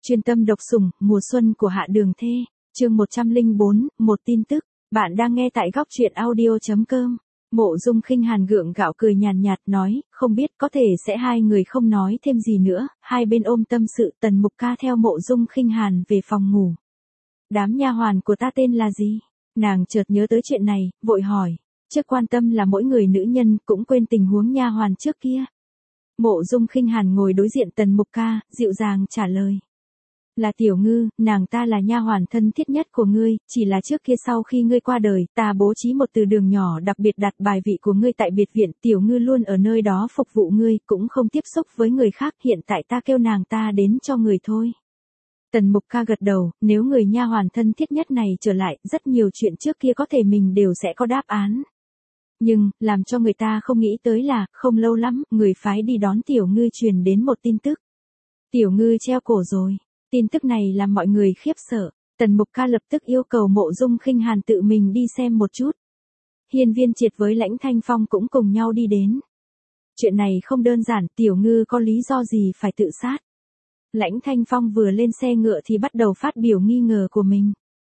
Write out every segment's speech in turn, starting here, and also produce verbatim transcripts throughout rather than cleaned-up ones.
Chuyên tâm độc sủng, mùa xuân của Hạ Đường Thê, chương một trăm lẻ bốn, một tin tức, bạn đang nghe tại góc truyện audio chấm com. Mộ Dung Khinh Hàn gượng gạo cười nhàn nhạt nói, không biết có thể sẽ hai người không nói thêm gì nữa, hai bên ôm tâm sự. Tần Mục Ca theo Mộ Dung Khinh Hàn về phòng ngủ. Đám nha hoàn của ta tên là gì? Nàng chợt nhớ tới chuyện này, vội hỏi, trước quan tâm là mỗi người nữ nhân, cũng quên tình huống nha hoàn trước kia. Mộ Dung Khinh Hàn ngồi đối diện Tần Mục Ca, dịu dàng trả lời. Là Tiểu Ngư, nàng ta là nha hoàn thân thiết nhất của ngươi, chỉ là trước kia sau khi ngươi qua đời, ta bố trí một từ đường nhỏ đặc biệt đặt bài vị của ngươi tại biệt viện, Tiểu Ngư luôn ở nơi đó phục vụ ngươi, cũng không tiếp xúc với người khác, hiện tại ta kêu nàng ta đến cho người thôi. Tần Mục Ca gật đầu, nếu người nha hoàn thân thiết nhất này trở lại, rất nhiều chuyện trước kia có thể mình đều sẽ có đáp án. Nhưng, làm cho người ta không nghĩ tới là, không lâu lắm, người phái đi đón Tiểu Ngư truyền đến một tin tức. Tiểu Ngư treo cổ rồi. Tin tức này làm mọi người khiếp sợ, Tần Mục Ca lập tức yêu cầu Mộ Dung Khinh Hàn tự mình đi xem một chút. Hiên Viên Triệt với Lãnh Thanh Phong cũng cùng nhau đi đến. Chuyện này không đơn giản, Tiểu Ngư có lý do gì phải tự sát. Lãnh Thanh Phong vừa lên xe ngựa thì bắt đầu phát biểu nghi ngờ của mình.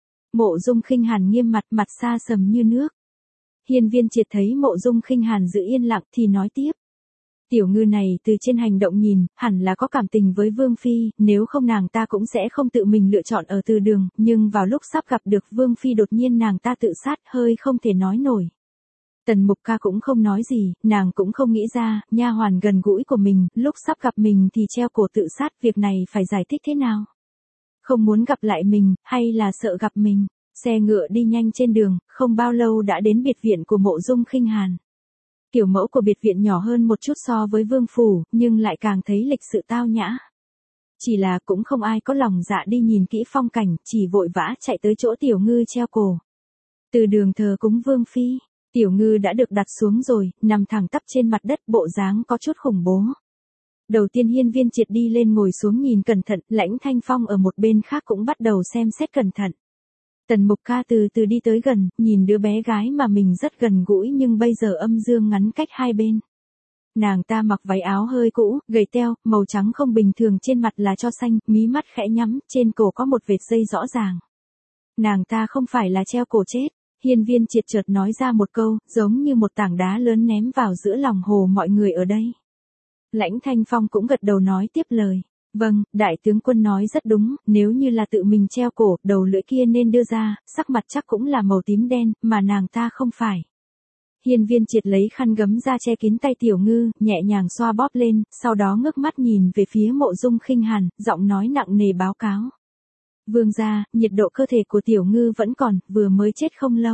Mộ Dung Khinh Hàn nghiêm mặt, mặt xa sầm như nước. Hiên Viên Triệt thấy Mộ Dung Khinh Hàn giữ yên lặng thì nói tiếp. Tiểu Ngư này từ trên hành động nhìn, hẳn là có cảm tình với Vương Phi, nếu không nàng ta cũng sẽ không tự mình lựa chọn ở từ đường, nhưng vào lúc sắp gặp được Vương Phi đột nhiên nàng ta tự sát, hơi không thể nói nổi. Tần Mục Ca cũng không nói gì, nàng cũng không nghĩ ra, nha hoàn gần gũi của mình, lúc sắp gặp mình thì treo cổ tự sát, việc này phải giải thích thế nào? Không muốn gặp lại mình, hay là sợ gặp mình? Xe ngựa đi nhanh trên đường, không bao lâu đã đến biệt viện của Mộ Dung Khinh Hàn. Kiểu mẫu của biệt viện nhỏ hơn một chút so với Vương Phủ, nhưng lại càng thấy lịch sự tao nhã. Chỉ là cũng không ai có lòng dạ đi nhìn kỹ phong cảnh, chỉ vội vã chạy tới chỗ Tiểu Ngư treo cổ. Từ đường thờ cúng Vương Phi, Tiểu Ngư đã được đặt xuống rồi, nằm thẳng tắp trên mặt đất, bộ dáng có chút khủng bố. Đầu tiên Hiên Viên Triệt đi lên ngồi xuống nhìn cẩn thận, Lãnh Thanh Phong ở một bên khác cũng bắt đầu xem xét cẩn thận. Tần Mục Ca từ từ đi tới gần, nhìn đứa bé gái mà mình rất gần gũi nhưng bây giờ âm dương ngắn cách hai bên. Nàng ta mặc váy áo hơi cũ, gầy teo, màu trắng không bình thường, trên mặt là cho xanh, mí mắt khẽ nhắm, trên cổ có một vệt dây rõ ràng. Nàng ta không phải là treo cổ chết. Hiên Viên Triệt chợt nói ra một câu, giống như một tảng đá lớn ném vào giữa lòng hồ mọi người ở đây. Lãnh Thanh Phong cũng gật đầu nói tiếp lời. Vâng, đại tướng quân nói rất đúng, nếu như là tự mình treo cổ, đầu lưỡi kia nên đưa ra, sắc mặt chắc cũng là màu tím đen, mà nàng ta không phải. Hiên Viên Triệt lấy khăn gấm ra che kín tay Tiểu Ngư, nhẹ nhàng xoa bóp lên, sau đó ngước mắt nhìn về phía Mộ Dung Khinh Hàn, giọng nói nặng nề báo cáo. Vương gia, nhiệt độ cơ thể của Tiểu Ngư vẫn còn, vừa mới chết không lâu.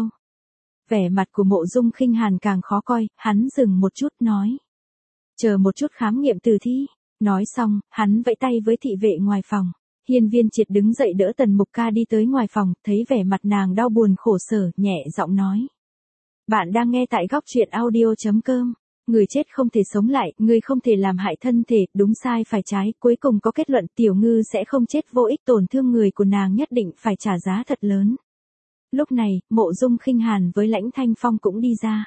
Vẻ mặt của Mộ Dung Khinh Hàn càng khó coi, hắn dừng một chút nói. Chờ một chút khám nghiệm tử thi. Nói xong, hắn vẫy tay với thị vệ ngoài phòng. Hiên Viên Triệt đứng dậy đỡ Tần Mục Ca đi tới ngoài phòng, thấy vẻ mặt nàng đau buồn khổ sở, nhẹ giọng nói. Bạn đang nghe tại góc truyện audio chấm com. Người chết không thể sống lại, người không thể làm hại thân thể, đúng sai phải trái, cuối cùng có kết luận Tiểu Ngư sẽ không chết vô ích, tổn thương người của nàng nhất định phải trả giá thật lớn. Lúc này, Mộ Dung Khinh Hàn với Lãnh Thanh Phong cũng đi ra.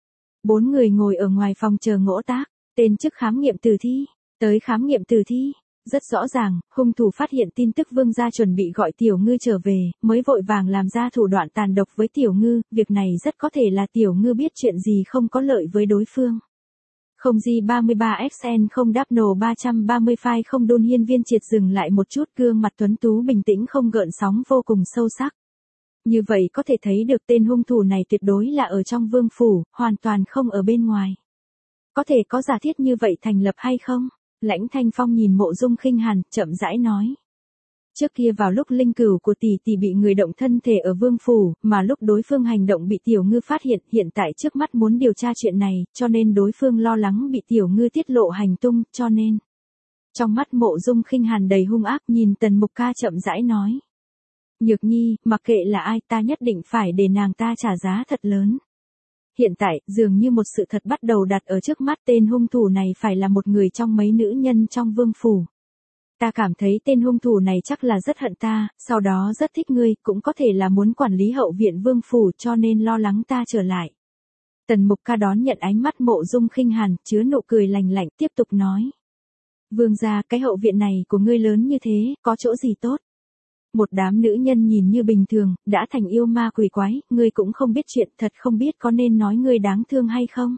Bốn người ngồi ở ngoài phòng chờ ngỗ tác, tên chức khám nghiệm tử thi. Tới khám nghiệm tử thi, rất rõ ràng, hung thủ phát hiện tin tức Vương gia chuẩn bị gọi Tiểu Ngư trở về, mới vội vàng làm ra thủ đoạn tàn độc với Tiểu Ngư, việc này rất có thể là Tiểu Ngư biết chuyện gì không có lợi với đối phương. Không G ba mươi ba X N không đáp nổ ba ba mươi phai không đôn. Hiên Viên Triệt dừng lại một chút, gương mặt tuấn tú bình tĩnh không gợn sóng vô cùng sâu sắc. Như vậy có thể thấy được tên hung thủ này tuyệt đối là ở trong Vương Phủ, hoàn toàn không ở bên ngoài. Có thể có giả thiết như vậy thành lập hay không? Lãnh Thanh Phong nhìn Mộ Dung Khinh Hàn, chậm rãi nói. Trước kia vào lúc linh cửu của tỷ tỷ bị người động thân thể ở Vương Phủ, mà lúc đối phương hành động bị Tiểu Ngư phát hiện, hiện tại trước mắt muốn điều tra chuyện này, cho nên đối phương lo lắng bị Tiểu Ngư tiết lộ hành tung, cho nên. Trong mắt Mộ Dung Khinh Hàn đầy hung ác, nhìn Tần Mục Ca chậm rãi nói. Nhược Nhi, mặc kệ là ai, ta nhất định phải để nàng ta trả giá thật lớn. Hiện tại, dường như một sự thật bắt đầu đặt ở trước mắt, tên hung thủ này phải là một người trong mấy nữ nhân trong Vương Phủ. Ta cảm thấy tên hung thủ này chắc là rất hận ta, sau đó rất thích ngươi, cũng có thể là muốn quản lý hậu viện Vương Phủ cho nên lo lắng ta trở lại. Tần Mục Ca đón nhận ánh mắt Mộ Dung Khinh Hàn, chứa nụ cười lành lạnh, tiếp tục nói. Vương gia, cái hậu viện này của ngươi lớn như thế, có chỗ gì tốt? Một đám nữ nhân nhìn như bình thường, đã thành yêu ma quỷ quái, ngươi cũng không biết chuyện, thật không biết có nên nói ngươi đáng thương hay không?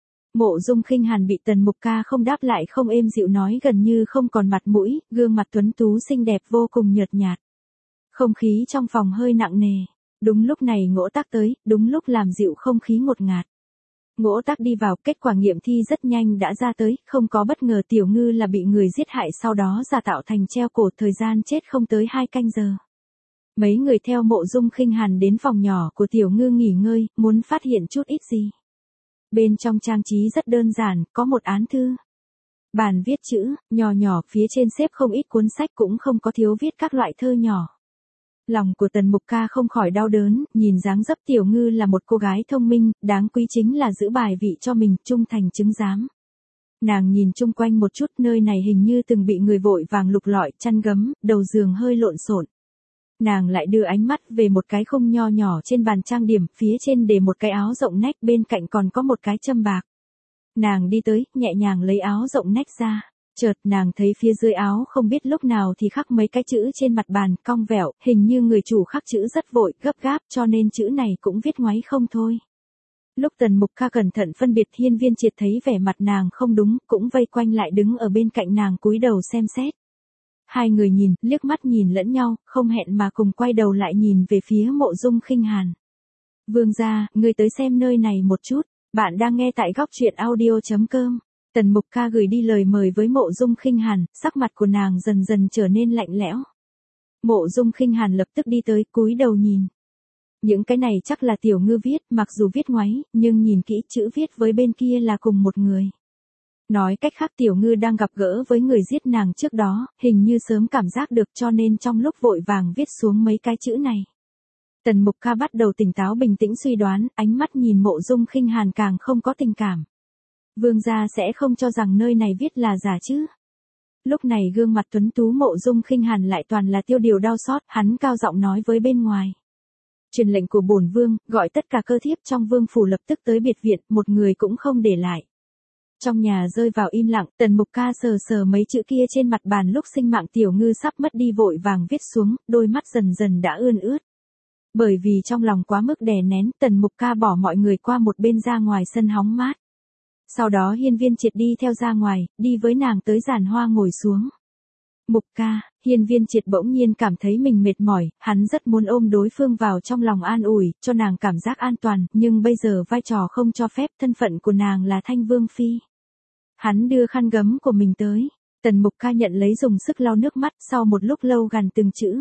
Mộ Dung Khinh Hàn bị Tần Mục Ca không đáp lại không êm dịu nói gần như không còn mặt mũi, gương mặt tuấn tú xinh đẹp vô cùng nhợt nhạt. Không khí trong phòng hơi nặng nề. Đúng lúc này Ngỗ Tắc tới, đúng lúc làm dịu không khí ngột ngạt. Ngỗ Tắc đi vào, kết quả nghiệm thi rất nhanh đã ra tới, không có bất ngờ Tiểu Ngư là bị người giết hại sau đó giả tạo thành treo cổ, thời gian chết không tới hai canh giờ. Mấy người theo Mộ Dung Khinh Hàn đến phòng nhỏ của Tiểu Ngư nghỉ ngơi, muốn phát hiện chút ít gì. Bên trong trang trí rất đơn giản, có một án thư. Bàn viết chữ, nhỏ nhỏ, phía trên xếp không ít cuốn sách cũng không có thiếu viết các loại thơ nhỏ. Lòng của Tần Mục Ca không khỏi đau đớn, nhìn dáng dấp Tiểu Ngư là một cô gái thông minh, đáng quý chính là giữ bài vị cho mình, trung thành chứng giám. Nàng nhìn chung quanh một chút, nơi này hình như từng bị người vội vàng lục lọi, chăn gấm, đầu giường hơi lộn xộn. Nàng lại đưa ánh mắt về một cái khung nho nhỏ trên bàn trang điểm, phía trên để một cái áo rộng nách, bên cạnh còn có một cái châm bạc. Nàng đi tới, nhẹ nhàng lấy áo rộng nách ra. Chợt nàng thấy phía dưới áo không biết lúc nào thì khắc mấy cái chữ trên mặt bàn, cong vẹo, hình như người chủ khắc chữ rất vội, gấp gáp cho nên chữ này cũng viết ngoáy không thôi. Lúc Tần Mục Ca cẩn thận phân biệt, Hiên Viên Triệt thấy vẻ mặt nàng không đúng, cũng vây quanh lại đứng ở bên cạnh nàng cúi đầu xem xét. Hai người nhìn, liếc mắt nhìn lẫn nhau, không hẹn mà cùng quay đầu lại nhìn về phía Mộ Dung Khinh Hàn. Vương gia, ngươi tới xem nơi này một chút, bạn đang nghe tại góc truyện audio chấm com. Tần Mục Ca gửi đi lời mời với Mộ Dung Khinh Hàn, sắc mặt của nàng dần dần trở nên lạnh lẽo. Mộ Dung Khinh Hàn lập tức đi tới, cúi đầu nhìn. Những cái này chắc là Tiểu Ngư viết, mặc dù viết ngoáy, nhưng nhìn kỹ chữ viết với bên kia là cùng một người. Nói cách khác Tiểu Ngư đang gặp gỡ với người giết nàng trước đó, hình như sớm cảm giác được cho nên trong lúc vội vàng viết xuống mấy cái chữ này. Tần Mục Ca bắt đầu tỉnh táo bình tĩnh suy đoán, ánh mắt nhìn Mộ Dung Khinh Hàn càng không có tình cảm. Vương gia sẽ không cho rằng nơi này viết là giả chứ? Lúc này gương mặt tuấn tú Mộ Dung Khinh Hàn lại toàn là tiêu điều đau xót, hắn cao giọng nói với bên ngoài. Truyền lệnh của bổn vương, gọi tất cả cơ thiếp trong vương phủ lập tức tới biệt viện, một người cũng không để lại. Trong nhà rơi vào im lặng, Tần Mục Ca sờ sờ mấy chữ kia trên mặt bàn, lúc sinh mạng Tiểu Ngư sắp mất đi vội vàng viết xuống, đôi mắt dần dần đã ươn ướt. Bởi vì trong lòng quá mức đè nén, Tần Mục Ca bỏ mọi người qua một bên ra ngoài sân hóng mát. Sau đó Hiên Viên Triệt đi theo ra ngoài, đi với nàng tới giàn hoa ngồi xuống. Mục Ca, Hiên Viên Triệt bỗng nhiên cảm thấy mình mệt mỏi, hắn rất muốn ôm đối phương vào trong lòng an ủi, cho nàng cảm giác an toàn, nhưng bây giờ vai trò không cho phép, thân phận của nàng là Thanh Vương Phi. Hắn đưa khăn gấm của mình tới, Tần Mục Ca nhận lấy dùng sức lau nước mắt, sau một lúc lâu gằn từng chữ.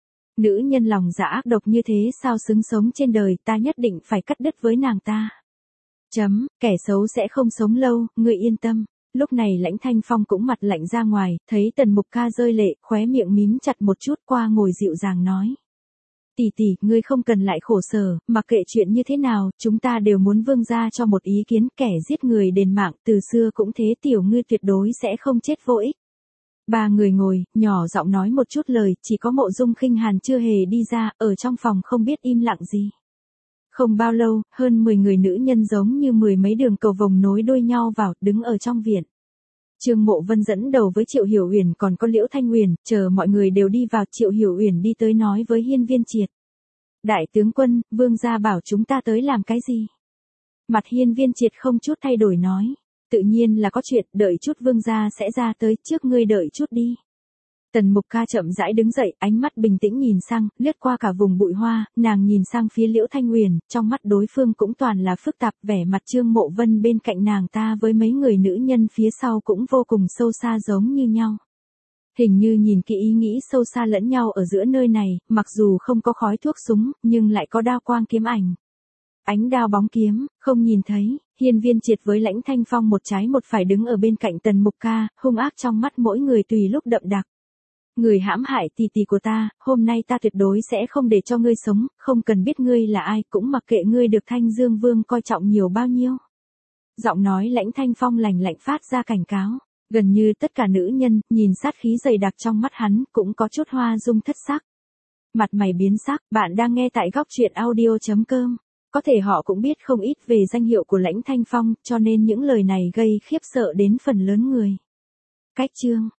Nữ nhân lòng dạ ác độc như thế sao xứng sống trên đời, ta nhất định phải cắt đứt với nàng ta. Chấm, kẻ xấu sẽ không sống lâu, ngươi yên tâm. Lúc này Lãnh Thanh Phong cũng mặt lạnh ra ngoài, thấy Tần Mục Ca rơi lệ, khóe miệng mím chặt một chút, qua ngồi dịu dàng nói. Tỷ tỷ, ngươi không cần lại khổ sở, mặc kệ chuyện như thế nào, chúng ta đều muốn vương gia cho một ý kiến, kẻ giết người đền mạng, từ xưa cũng thế, Tiểu Ngư tuyệt đối sẽ không chết vô ích. Ba người ngồi, nhỏ giọng nói một chút lời, chỉ có Mộ Dung Khinh Hàn chưa hề đi ra, ở trong phòng không biết im lặng gì. Không bao lâu, hơn mười người nữ nhân giống như mười mấy đường cầu vồng nối đuôi nhau vào, đứng ở trong viện. Trương Mộ Vân dẫn đầu với Triệu Hiểu Uyển còn có Liễu Thanh Huyền, chờ mọi người đều đi vào, Triệu Hiểu Uyển đi tới nói với Hiên Viên Triệt. Đại tướng quân, vương gia bảo chúng ta tới làm cái gì? Mặt Hiên Viên Triệt không chút thay đổi nói. Tự nhiên là có chuyện, đợi chút vương gia sẽ ra tới, trước ngươi đợi chút đi. Tần Mục Ca chậm rãi đứng dậy, ánh mắt bình tĩnh nhìn sang, lướt qua cả vùng bụi hoa, nàng nhìn sang phía Liễu Thanh Huyền, trong mắt đối phương cũng toàn là phức tạp, vẻ mặt Trương Mộ Vân bên cạnh nàng ta với mấy người nữ nhân phía sau cũng vô cùng sâu xa giống như nhau. Hình như nhìn kỹ ý nghĩ sâu xa lẫn nhau ở giữa nơi này, mặc dù không có khói thuốc súng, nhưng lại có đao quang kiếm ảnh. Ánh đao bóng kiếm, không nhìn thấy, Hiên Viên Triệt với Lãnh Thanh Phong một trái một phải đứng ở bên cạnh Tần Mục Ca, hung ác trong mắt mỗi người tùy lúc đậm đặc. Người hãm hại tỷ tỷ của ta, hôm nay ta tuyệt đối sẽ không để cho ngươi sống, không cần biết ngươi là ai, cũng mặc kệ ngươi được Thanh Dương Vương coi trọng nhiều bao nhiêu. Giọng nói Lãnh Thanh Phong lạnh lạnh phát ra cảnh cáo, gần như tất cả nữ nhân, nhìn sát khí dày đặc trong mắt hắn, cũng có chút hoa dung thất sắc. Mặt mày biến sắc, bạn đang nghe tại góc truyện audio chấm com. Có thể họ cũng biết không ít về danh hiệu của Lãnh Thanh Phong, cho nên những lời này gây khiếp sợ đến phần lớn người. Cách chương